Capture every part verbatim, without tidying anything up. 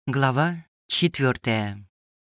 Глава четвертая.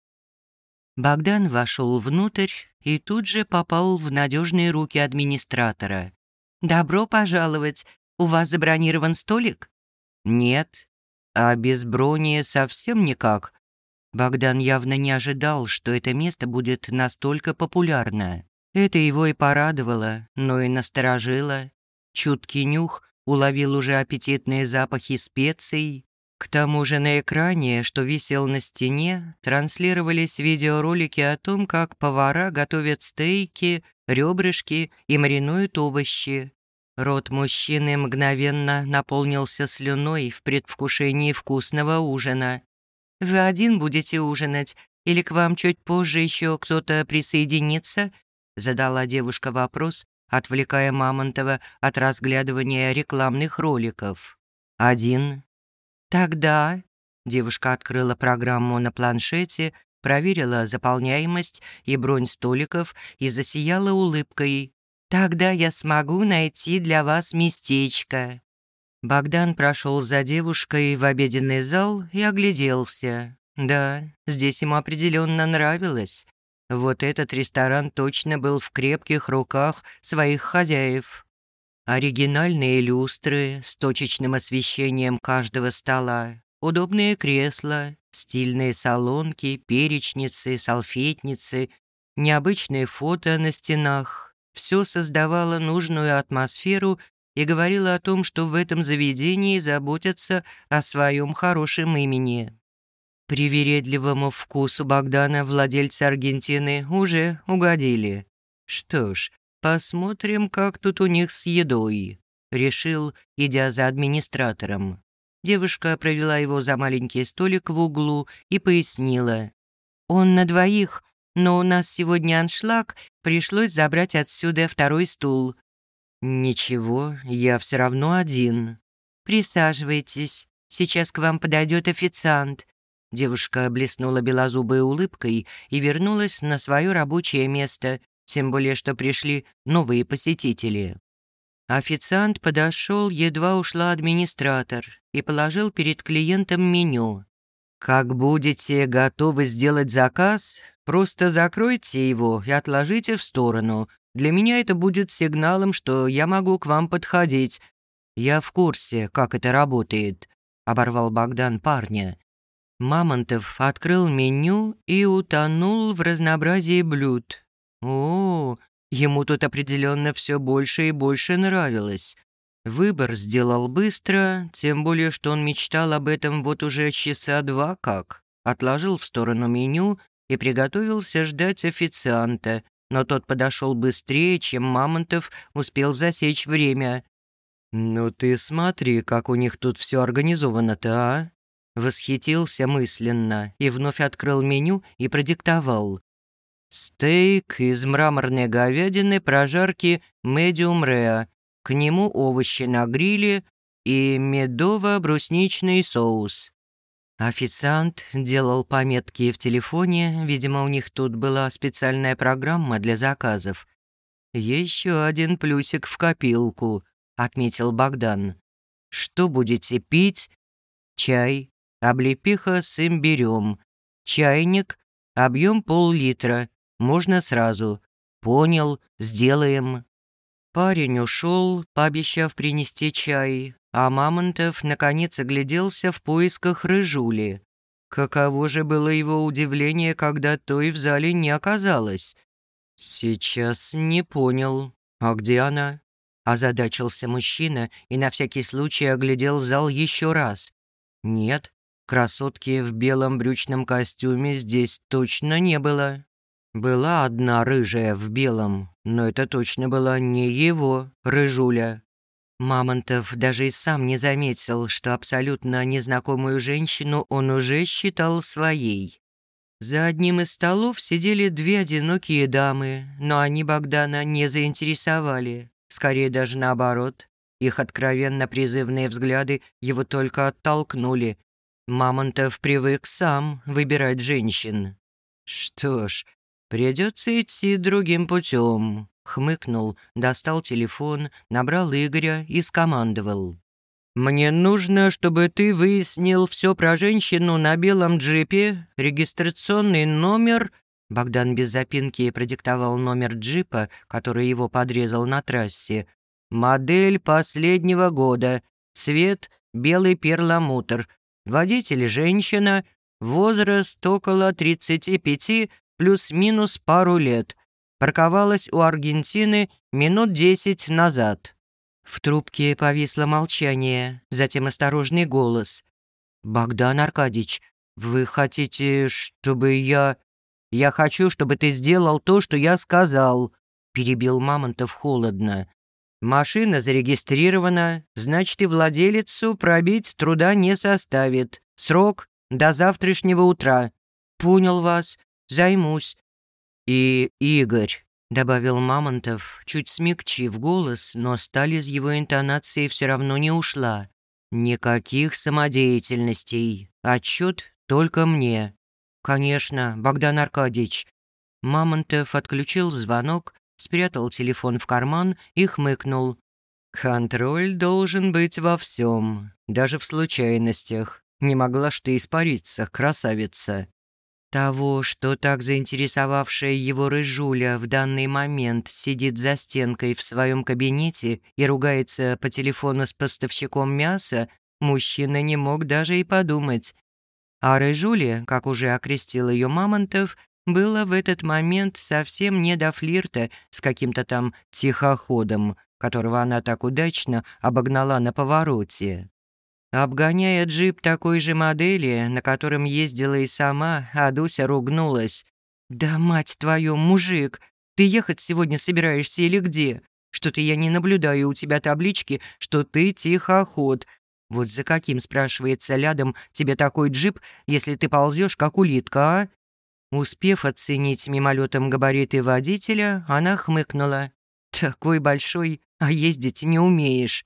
Богдан вошел внутрь и тут же попал в надежные руки администратора. «Добро пожаловать! У вас забронирован столик?» «Нет, а без брони совсем никак». Богдан явно не ожидал, что это место будет настолько популярно. Это его и порадовало, но и насторожило. Чуткий нюх уловил уже аппетитные запахи специй. К тому же на экране, что висел на стене, транслировались видеоролики о том, как повара готовят стейки, ребрышки и маринуют овощи. Рот мужчины мгновенно наполнился слюной в предвкушении вкусного ужина. «Вы один будете ужинать? Или к вам чуть позже еще кто-то присоединится?» задала девушка вопрос, отвлекая Мамонтова от разглядывания рекламных роликов. «Один». «Тогда...» Девушка открыла программу на планшете, проверила заполняемость и бронь столиков и засияла улыбкой. «Тогда я смогу найти для вас местечко». Богдан прошел за девушкой в обеденный зал и огляделся. Да, здесь ему определенно нравилось. Вот этот ресторан точно был в крепких руках своих хозяев. Оригинальные люстры с точечным освещением каждого стола, удобные кресла, стильные салонки, перечницы, салфетницы, необычные фото на стенах. Все создавало нужную атмосферу и говорило о том, что в этом заведении заботятся о своем хорошем имени. Привередливому вкусу Богдана владельцы Аргентины уже угодили. Что ж, посмотрим, как тут у них с едой, решил, идя за администратором. Девушка провела его за маленький столик в углу и пояснила. «Он на двоих, но у нас сегодня аншлаг, пришлось забрать отсюда второй стул». «Ничего, я все равно один». «Присаживайтесь, сейчас к вам подойдет официант». Девушка блеснула белозубой улыбкой и вернулась на свое рабочее место, тем более что пришли новые посетители. Официант подошел, едва ушла администратор, и положил перед клиентом меню. «Как будете готовы сделать заказ, просто закройте его и отложите в сторону. Для меня это будет сигналом, что я могу к вам подходить. Я в курсе, как это работает», — оборвал Богдан парня. Мамонтов открыл меню и утонул в разнообразии блюд. О, ему тут определенно все больше и больше нравилось. Выбор сделал быстро, тем более, что он мечтал об этом вот уже часа два как. Отложил в сторону меню и приготовился ждать официанта, но тот подошел быстрее, чем Мамонтов успел засечь время. «Ну ты смотри, как у них тут все организовано-то, а?» Восхитился мысленно и вновь открыл меню и продиктовал. «Стейк из мраморной говядины прожарки medium rare, к нему овощи на гриле и медово-брусничный соус». Официант делал пометки в телефоне, видимо, у них тут была специальная программа для заказов. «Еще один плюсик в копилку», — отметил Богдан. «Что будете пить?» «Чай, облепиха с имбирем, чайник, объем пол-литра, можно сразу. Понял, сделаем». Парень ушел, пообещав принести чай, а Мамонтов наконец огляделся в поисках рыжули. Каково же было его удивление, когда той в зале не оказалось. «Сейчас не понял. А где она?» Озадачился мужчина и на всякий случай оглядел зал еще раз. Нет, красотки в белом брючном костюме здесь точно не было. Была одна рыжая в белом, но это точно была не его рыжуля. Мамонтов даже и сам не заметил, что абсолютно незнакомую женщину он уже считал своей. За одним из столов сидели две одинокие дамы, но они Богдана не заинтересовали, скорее даже наоборот. Их откровенно призывные взгляды его только оттолкнули. Мамонтов привык сам выбирать женщин. «Что ж, придется идти другим путем», — хмыкнул, достал телефон, набрал Игоря и скомандовал. «Мне нужно, чтобы ты выяснил все про женщину на белом джипе, регистрационный номер...» Богдан без запинки продиктовал номер джипа, который его подрезал на трассе. «Модель последнего года. Цвет белый перламутр. Водитель женщина. Возраст около тридцати пяти, плюс-минус пару лет. Парковалась у Аргентины минут десять назад». В трубке повисло молчание, затем осторожный голос. «Богдан Аркадьевич, вы хотите, чтобы я...» «Я хочу, чтобы ты сделал то, что я сказал», – перебил Мамонтов холодно. «Машина зарегистрирована, значит, и владелицу пробить труда не составит. Срок до завтрашнего утра. Понял вас, займусь». «И Игорь», – добавил Мамонтов, чуть смягчив голос, но сталь из его интонации все равно не ушла. «Никаких самодеятельностей. Отчет только мне». «Конечно, Богдан Аркадьевич». Мамонтов отключил звонок, спрятал телефон в карман и хмыкнул. «Контроль должен быть во всем, даже в случайностях. Не могла ж ты испариться, красавица». Того, что так заинтересовавшая его рыжуля в данный момент сидит за стенкой в своем кабинете и ругается по телефону с поставщиком мяса, мужчина не мог даже и подумать. А рыжуле, как уже окрестил ее Мамонтов, было в этот момент совсем не до флирта с каким-то там тихоходом, которого она так удачно обогнала на повороте. Обгоняя джип такой же модели, на котором ездила и сама, Адуся ругнулась. «Да мать твою, мужик, ты ехать сегодня собираешься или где? Что-то я не наблюдаю у тебя таблички, что ты тихоход. Вот за каким, спрашивается, рядом тебе такой джип, если ты ползешь как улитка, а?» Успев оценить мимолетом габариты водителя, она хмыкнула. «Такой большой, а ездить не умеешь».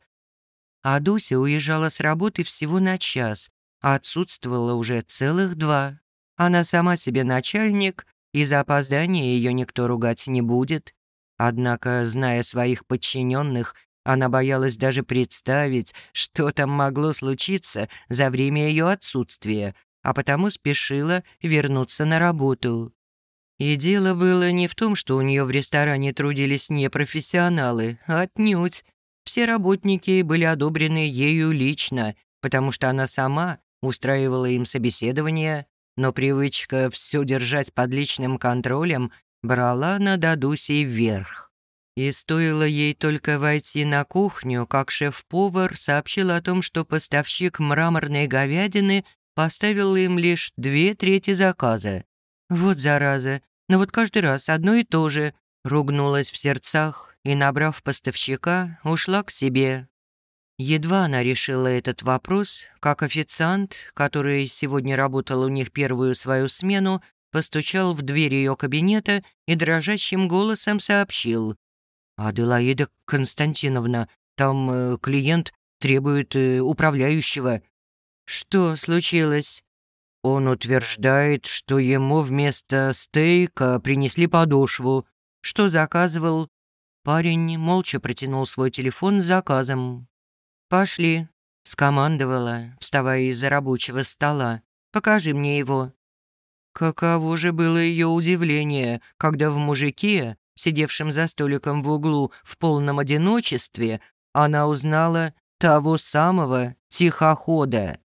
А Дуся уезжала с работы всего на час, а отсутствовала уже целых два. Она сама себе начальник, и за опоздание ее никто ругать не будет. Однако, зная своих подчиненных, она боялась даже представить, что там могло случиться за время ее отсутствия, а потому спешила вернуться на работу. И дело было не в том, что у нее в ресторане трудились непрофессионалы, а отнюдь. Все работники были одобрены ею лично, потому что она сама устраивала им собеседование, но привычка все держать под личным контролем брала над Адусей вверх. И стоило ей только войти на кухню, как шеф-повар сообщил о том, что поставщик мраморной говядины поставил им лишь две трети заказа. «Вот зараза, но вот каждый раз одно и то же», ругнулась в сердцах и, набрав поставщика, ушла к себе. Едва она решила этот вопрос, как официант, который сегодня работал у них первую свою смену, постучал в дверь ее кабинета и дрожащим голосом сообщил: «Аделаида Константиновна, там э, клиент требует э, управляющего». «Что случилось?» «Он утверждает, что ему вместо стейка принесли подошву. Что заказывал?» Парень молча протянул свой телефон с заказом. «Пошли», — скомандовала, вставая из-за рабочего стола. «Покажи мне его». Каково же было ее удивление, когда в мужике, сидевшем за столиком в углу в полном одиночестве, она узнала того самого тихохода.